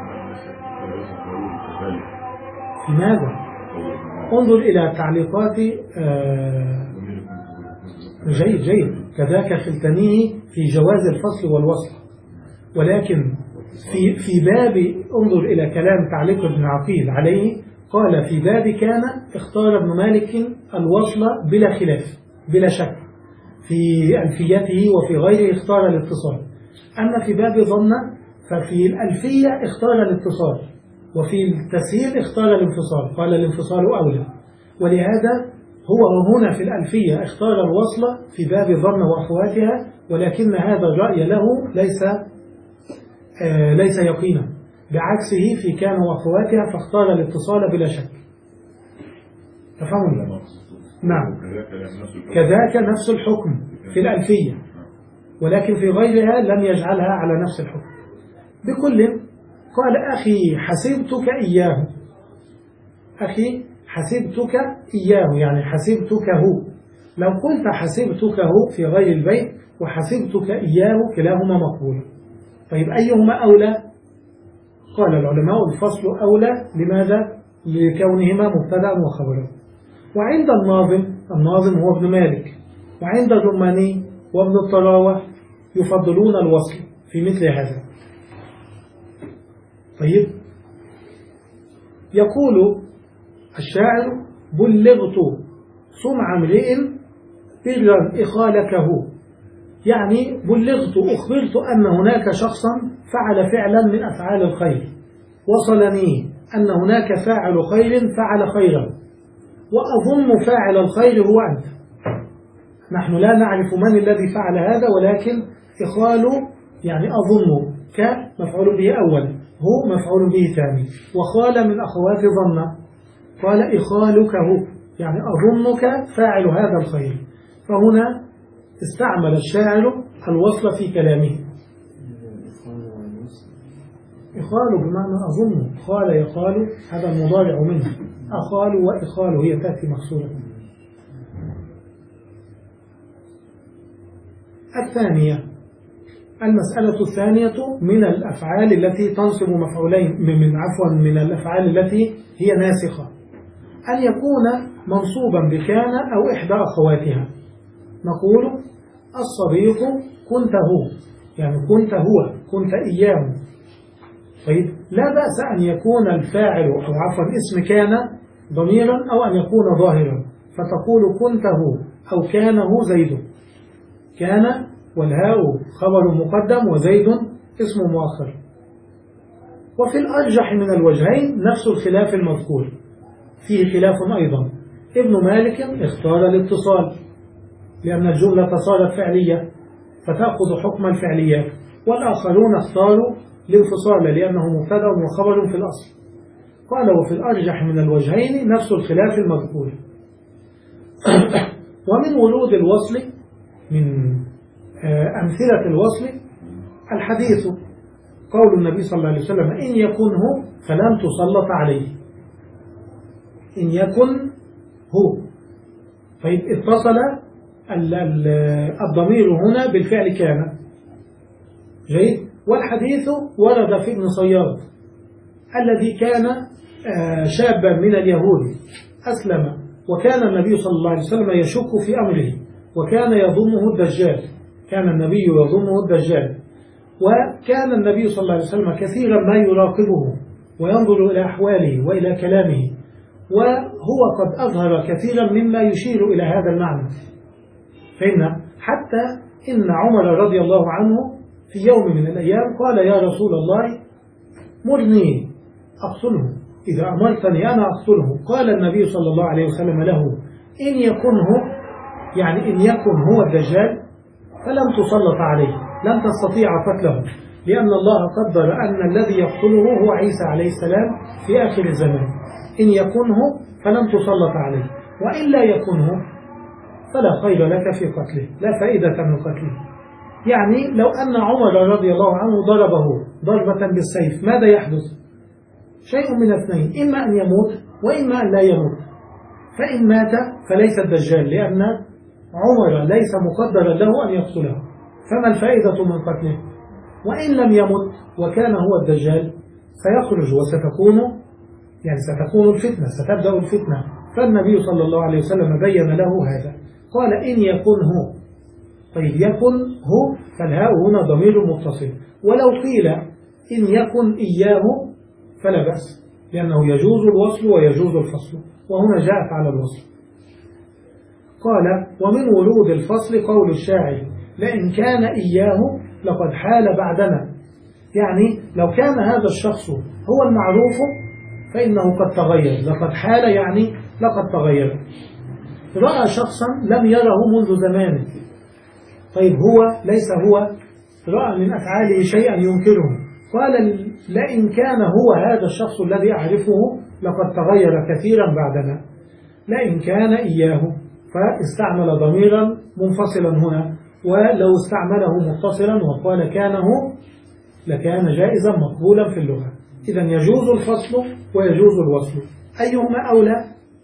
في ماذا؟ انظر إلى تعليقات آه جيد جيد كذاك خلتنيه في جواز الفصل والوصل. ولكن في في باب انظر إلى كلام تعليق ابن عقيل عليه قال في باب كان اختار ابن مالك الوصل بلا خلاف بلا شك، في ألفيته وفي غيره اختار الاتصال. أما في باب ظن ففي الألفية اختار الاتصال، وفي التسهيل اختار الانفصال، قال الانفصال أولى. ولهذا هو هنا في الألفية اختار الوصل في باب ظن وأخواتها، ولكن هذا الرأي له ليس آه ليس يقينا، بعكسه في كان وأخواتها فاختار الاتصال بلا شك. تفهمون؟ نعم كذاك نفس الحكم في الألفية، ولكن في غيرها لم يجعلها على نفس الحكم. بكل قال أخي حسبتك إياه، أخي حسبتك إياه يعني حسبتكه. لو قلت حسبتكه في غير البيت وحسبتك إياه كلاهما مقبول. طيب أيهما أولى؟ قال العلماء الفصل أولى. لماذا؟ لكونهما مبتدأ وخبرا. وعند الناظم الناظم هو ابن مالك، وعند الرماني وابن الطراوة يفضلون الوصل في مثل هذا. طيب يقول الشاعر بلغت سمع امرئ برا إخالكه، يعني بلغت أخبرت أن هناك شخصا فعل فعلا من أفعال الخير، وصلني أن هناك فاعل خير فعل خيرا، وأظن فاعل الخير هو أنت. نحن لا نعرف من الذي فعل هذا، ولكن إخال يعني أظن كمفعول به أول، هو مفعول به ثاني، وخال من أخوات ظن، قال إخالكه يعني أظنك فاعل هذا الخير. فهنا استعمل الشاعر الوصل في كلامه. إخال بمعنى أظن، خال يخال هذا المضارع منه، أخال وإخال هي تأتي مخصورة. الثانية المسألة الثانية من الأفعال التي تنصب مفعولين من عفوا من الأفعال التي هي ناسخة أن يكون منصوبا بكان أو إحدى أخواتها. نقول الصديق كنت هو، يعني كنت هو كنت إياه. طيب لا بأس أن يكون الفاعل أو عفوا اسم كان ضميرا أو أن يكون ظاهرا، فتقول كنت هو أو كان هو زيد. كان والهاء خبر مقدم وزيد اسم مؤخر. وفي الأرجح من الوجهين نفس الخلاف المذكور، فيه خلاف أيضا. ابن مالك اختار الاتصال لأن الجملة صارت فعلية فتأخذ حكم الفعليات، والآخرون اختاروا الانفصال لأنه مبتدأ وخبر في الأصل. قال وفي الأرجح من الوجهين نفس الخلاف المذكور. ومن ورود الوصل من أمثلة الوصل الحديث قول النبي صلى الله عليه وسلم إن يكن هو فلن تسلط عليه. إن يكن هو، طيب اتصل الضمير هنا بالفعل كان، جيد. والحديث ورد في ابن صياد الذي كان شابا من اليهود أسلم، وكان النبي صلى الله عليه وسلم يشك في أمره، وكان يظنه الدجال، كان النبي يظنه الدجال، وكان النبي صلى الله عليه وسلم كثيرا ما يراقبه وينظر إلى أحواله وإلى كلامه، وهو قد أظهر كثيرا مما يشير إلى هذا المعنى. فإن حتى إن عمر رضي الله عنه في يوم من الأيام قال يا رسول الله مرني أقتله، إذا أمرتني أنا أقتله. قال النبي صلى الله عليه وسلم له إن يكن هو، يعني إن يكن هو الدجال فلم تسلط عليه، لن تستطيع قتله، لأن الله قدر أن الذي يقتله هو عيسى عليه السلام في آخر الزمان. إن يكن هو فلم تسلط عليه، وإن لا يكن هو فلا خير لك في قتله، لا فائدة من قتله. يعني لو أن عمر رضي الله عنه ضربه ضربة بالسيف ماذا يحدث؟ شيء من اثنين، إما أن يموت وإما أن لا يموت. فإن مات فليس الدجال، لأن عمر ليس مقدرا له أن يقتله، فما الفائدة من قتله؟ وإن لم يمت وكان هو الدجال سيخرج وستكون يعني ستكون الفتنة، ستبدأ الفتنة. فالنبي صلى الله عليه وسلم بين له هذا، قال إن يكن هو. طيب يكن هو، فالهاء هنا ضمير متصل، ولو قيل إن يكن إياه فلا بأس، لأنه يجوز الوصل ويجوز الفصل، وهنا جاءت على الوصل. قال ومن ورود الفصل قول الشاعر لئن كان إياه لقد حال بعدنا، يعني لو كان هذا الشخص هو المعروف فإنه قد تغير. لقد حال يعني لقد تغير. رأى شخصا لم يره منذ زمان، طيب هو ليس هو، رأى من أفعاله شيئا ينكره، قال لئن كان هو هذا الشخص الذي أعرفه لقد تغير كثيرا بعدنا. لئن كان إياه فاستعمل ضميرا منفصلا هنا، ولو استعمله متصلا وقال كانه لكان جائزا مقبولا في اللغة. إذن يجوز الفصل ويجوز الوصل. أيهما أولى؟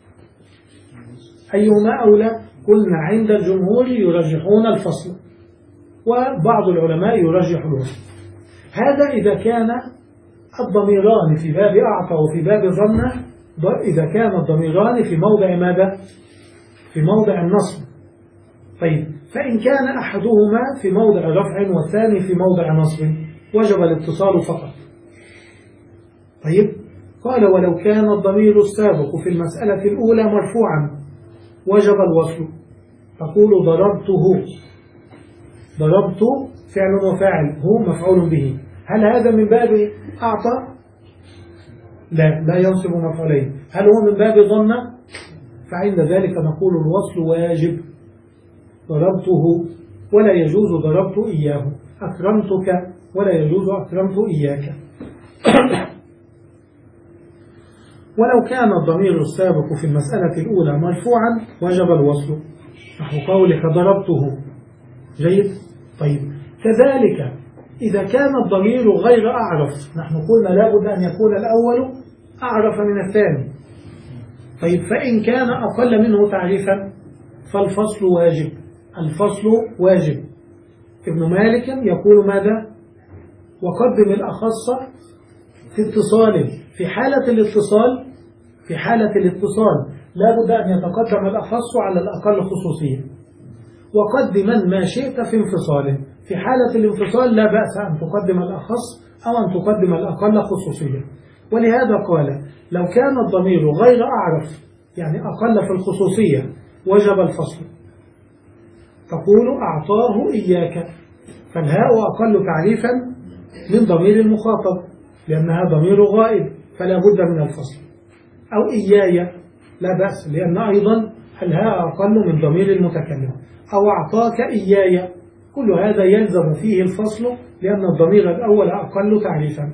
أيهما أولى؟ قلنا عند الجمهور يرجحون الفصل، وبعض العلماء يرجح الوصل. هذا إذا كان الضميران في باب أعطى وفي باب ظن، إذا كان الضميران في موضع ماذا؟ في موضع النصب. طيب فإن كان أحدهما في موضع رفع والثاني في موضع نصب وجب الاتصال فقط. طيب قال ولو كان الضمير السابق في المسألة الأولى مرفوعا وجب الوصل. تقول ضربته، ضربت فعل وفاعل، هو مفعول به، هل هذا من باب أعطى؟ لا، لا ينصب مفعولين. هل هو من باب ظن؟ فعند ذلك نقول الوصل واجب. ضربته ولا يجوز ضربت إياه، أكرمتك ولا يجوز أكرمت إياك. ولو كان الضمير السابق في المسألة الأولى مرفوعا وجب الوصل، نحو قولك ضربته، جيد. طيب كذلك إذا كان الضمير غير أعرف، نحن قلنا لابد أن يكون الأول أعرف من الثاني. طيب فإن كان أقل منه تعريفا فالفصل واجب، الفصل واجب. ابن مالك يقول ماذا؟ وقدم الأخص في اتصال. في حالة الاتصال في حالة الاتصال لابد أن يتقدم الأخص على الأقل خصوصية، وقدم ما شئت في انفصاله. في حالة الانفصال لا بأس أن تقدم الأخص أو أن تقدم الأقل خصوصية. ولهذا قال لو كان الضمير غير أعرف يعني أقل في الخصوصية وجب الفصل. تقول أعطاه إياك، فالهاء أقل تعريفا من ضمير المخاطب لأنها ضمير غائب فلا بد من الفصل. أو إياي لا بأس، لأن أيضا الهاء أقل من ضمير المتكلم. أو أعطاك إياي، كل هذا يلزم فيه الفصل لأن الضمير الأول أقل تعريفا.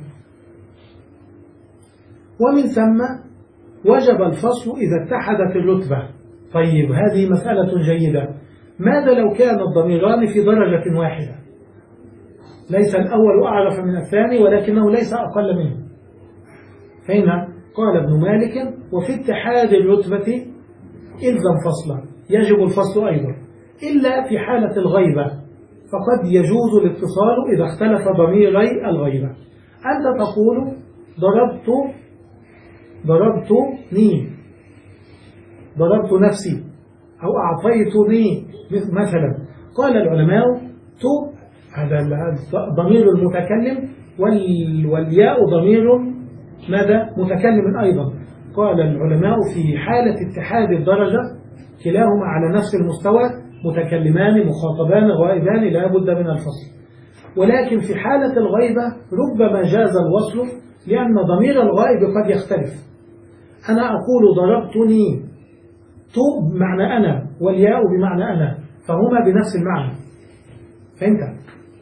ومن ثم وجب الفصل إذا اتحدت الرتبة. طيب هذه مسألة جيدة. ماذا لو كان الضميران في درجة واحدة، ليس الأول أعرف من الثاني ولكنه ليس أقل منه؟ فهنا قال ابن مالك: وفي اتحاد الرتبة إلزم فصلا، يجب الفصل أيضا، إلا في حالة الغيبة، فقد يجوز الاتصال إذا اختلف ضميري الغيبة. أنت تقول ضربت ضربتني، ضربت نفسي، أو أعطيتني مثلا. قال العلماء: تو هذا ضمير المتكلم والياء ضمير ماذا؟ متكلم أيضا. قال العلماء: في حالة اتحاد الدرجة كلاهما على نفس المستوى، متكلمان مخاطبان غائبان، لا بد من الفصل. ولكن في حالة الغيبة ربما جاز الوصل، لأن ضمير الغائب قد يختلف. أنا أقول ضربتني، تو بمعنى أنا والياء بمعنى أنا، فهما بنفس المعنى. فهمت؟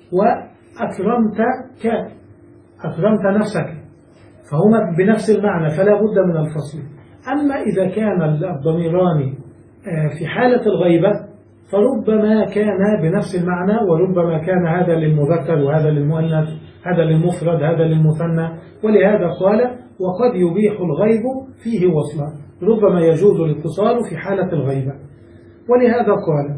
وأكرمتك، أكرمت نفسك، فهما بنفس المعنى، فلا بد من الفصل. أما إذا كان الضميران في حالة الغيبة فربما كان بنفس المعنى، وربما كان هذا للمذكر وهذا للمؤنث، هذا للمفرد هذا للمثنى. ولهذا قال: وقد يبيح الغيب فيه وصلا، ربما يجوز الاتصال في حالة الغيبة. ولهذا قال: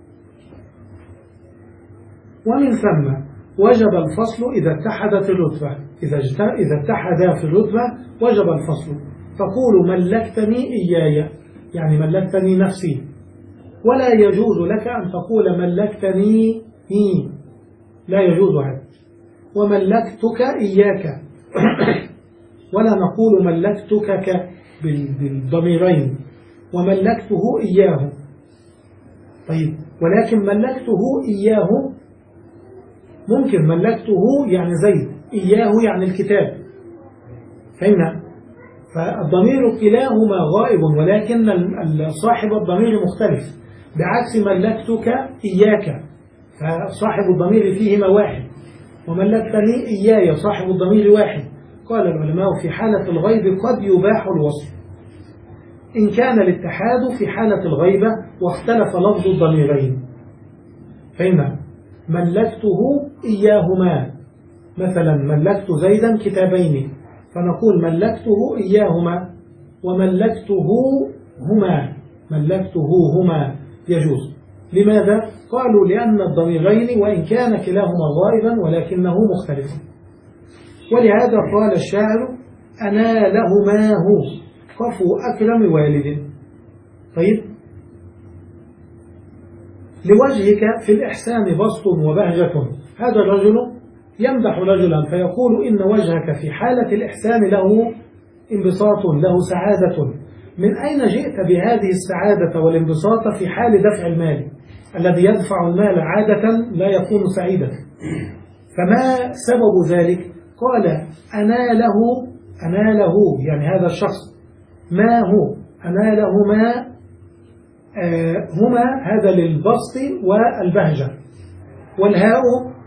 ومن ثم وجب الفصل إذا اتحدت الرتبة، إذا اتحدا في الرتبة وجب الفصل. تقول ملكتني إياي، يعني ملكتني نفسي، ولا يجوز لك أن تقول ملكتني هي، لا يجوز هذا. وملكتك إياك، ولا نقول ملكتك بالضميرين، وملكته إياه. طيب، ولكن ملكته إياه ممكن، ملكته يعني زيد، إياه يعني الكتاب. فهمنا؟ فالضمير كلاهما غائب، ولكن صاحب الضمير مختلف، بعكس ملكتك إياك فصاحب الضمير فيهما واحد، وملكتني إياي صاحب الضمير واحد. قال العلماء: في حالة الغيب قد يباح الوصل إن كان الاتحاد في حالة الغيبة واختلف لفظ الضميرين. فهمنا؟ ملكته إياهما، مثلا ملكت زيدا كتابين، فنقول ملكته إياهما، وملكته هما، ملكته هما يجوز. لماذا؟ قالوا: لأن الضميرين وإن كان كلاهما غائبا ولكنه مختلف. ولهذا قال الشاعر: أنا لهما هو قفو أكرم والد. طيب، لوجهك في الإحسان بسط وبهجة. هذا الرجل يمدح رجلا فيقول: إن وجهك في حالة الإحسان له انبساط، له سعادة. من أين جئت بهذه السعادة والانبساط في حال دفع المال؟ الذي يدفع المال عادة لا يكون سعيدا. فما سبب ذلك؟ قال: أنا له، أنا له يعني هذا الشخص، ما هو أنا له ما آه هما، هذا للبسط والبهجة، والهاء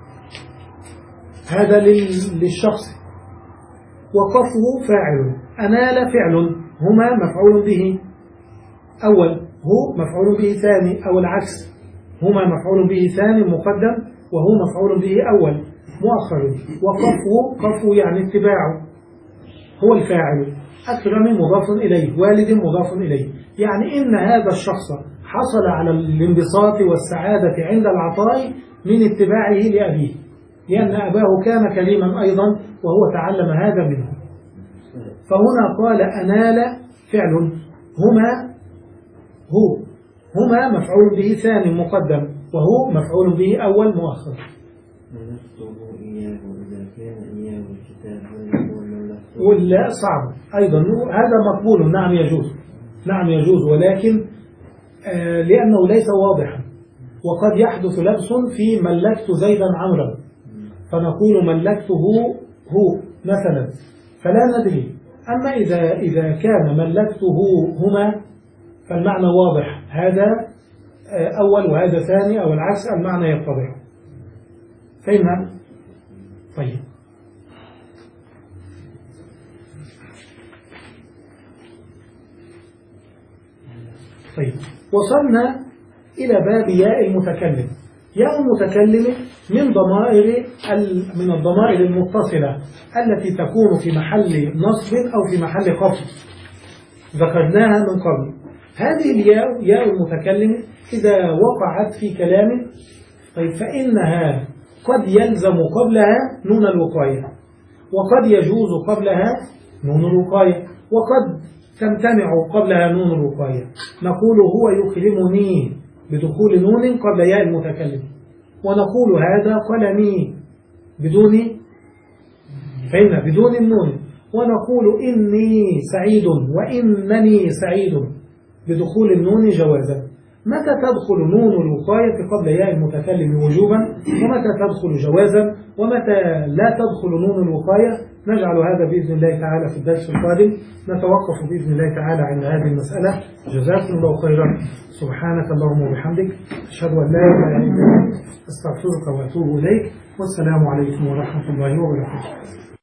هذا للشخص، وقفه فاعل، أنال فعل، هما مفعول به أول، هو مفعول به ثاني، أو العكس، هما مفعول به ثاني مقدم وهو مفعول به أول مؤخر. وقفه، قفه يعني اتباعه، هو الفاعل. أكرم مضاف إليه، والد مضاف إليه. يعني إن هذا الشخص حصل على الانبساط والسعادة عند العطاء من اتباعه لأبيه، لأن أباه كان كريما أيضا وهو تعلم هذا منه. فهنا قال: أنال فعل، هما هو، هما مفعول به ثاني مقدم وهو مفعول به أول مؤخر. ولا صعب أيضا، هذا مقبول، نعم يجوز، نعم يجوز، ولكن آه لأنه ليس واضحا، وقد يحدث لبس في ملكت زيدا عمرا، فنقول ملكته هو مثلا، فلا ندري. أما إذا إذا كان ملكته هما فالمعنى واضح، هذا أول وهذا ثاني أو العكس المعنى يتضح. فهمنا؟ طيب طيب وصلنا إلى باب ياء المتكلم. ياء المتكلم من ضمائر من الضمائر المتصلة التي تكون في محل نصب أو في محل خفض، ذكرناها من قبل. هذه الياء ياء المتكلم إذا وقعت في كلام طيب فإنها قد يلزم قبلها نون الوقاية، وقد يجوز قبلها نون الوقاية، وقد تمتنع قبلها نون الوقاية. نقول هو يكرمني بدخول نون قبل ياء المتكلم، ونقول هذا قلمي بدون فهمنا بدون النون، ونقول إني سعيد وإنني سعيد بدخول النون جوازا. متى تدخل نون الوقاية قبل ياء المتكلم وجوبا، ومتى تدخل جوازا، ومتى لا تدخل نون الوقاية؟ نجعل هذا بإذن الله تعالى في الدرس القادم. نتوقف بإذن الله تعالى عند هذه المسألة. جزاكم الله خيرا. سبحانك اللهم وبحمدك، أشهد أن لا إله إلا أنت، أستغفرك وأتوب إليك. والسلام عليكم ورحمة الله وبركاته.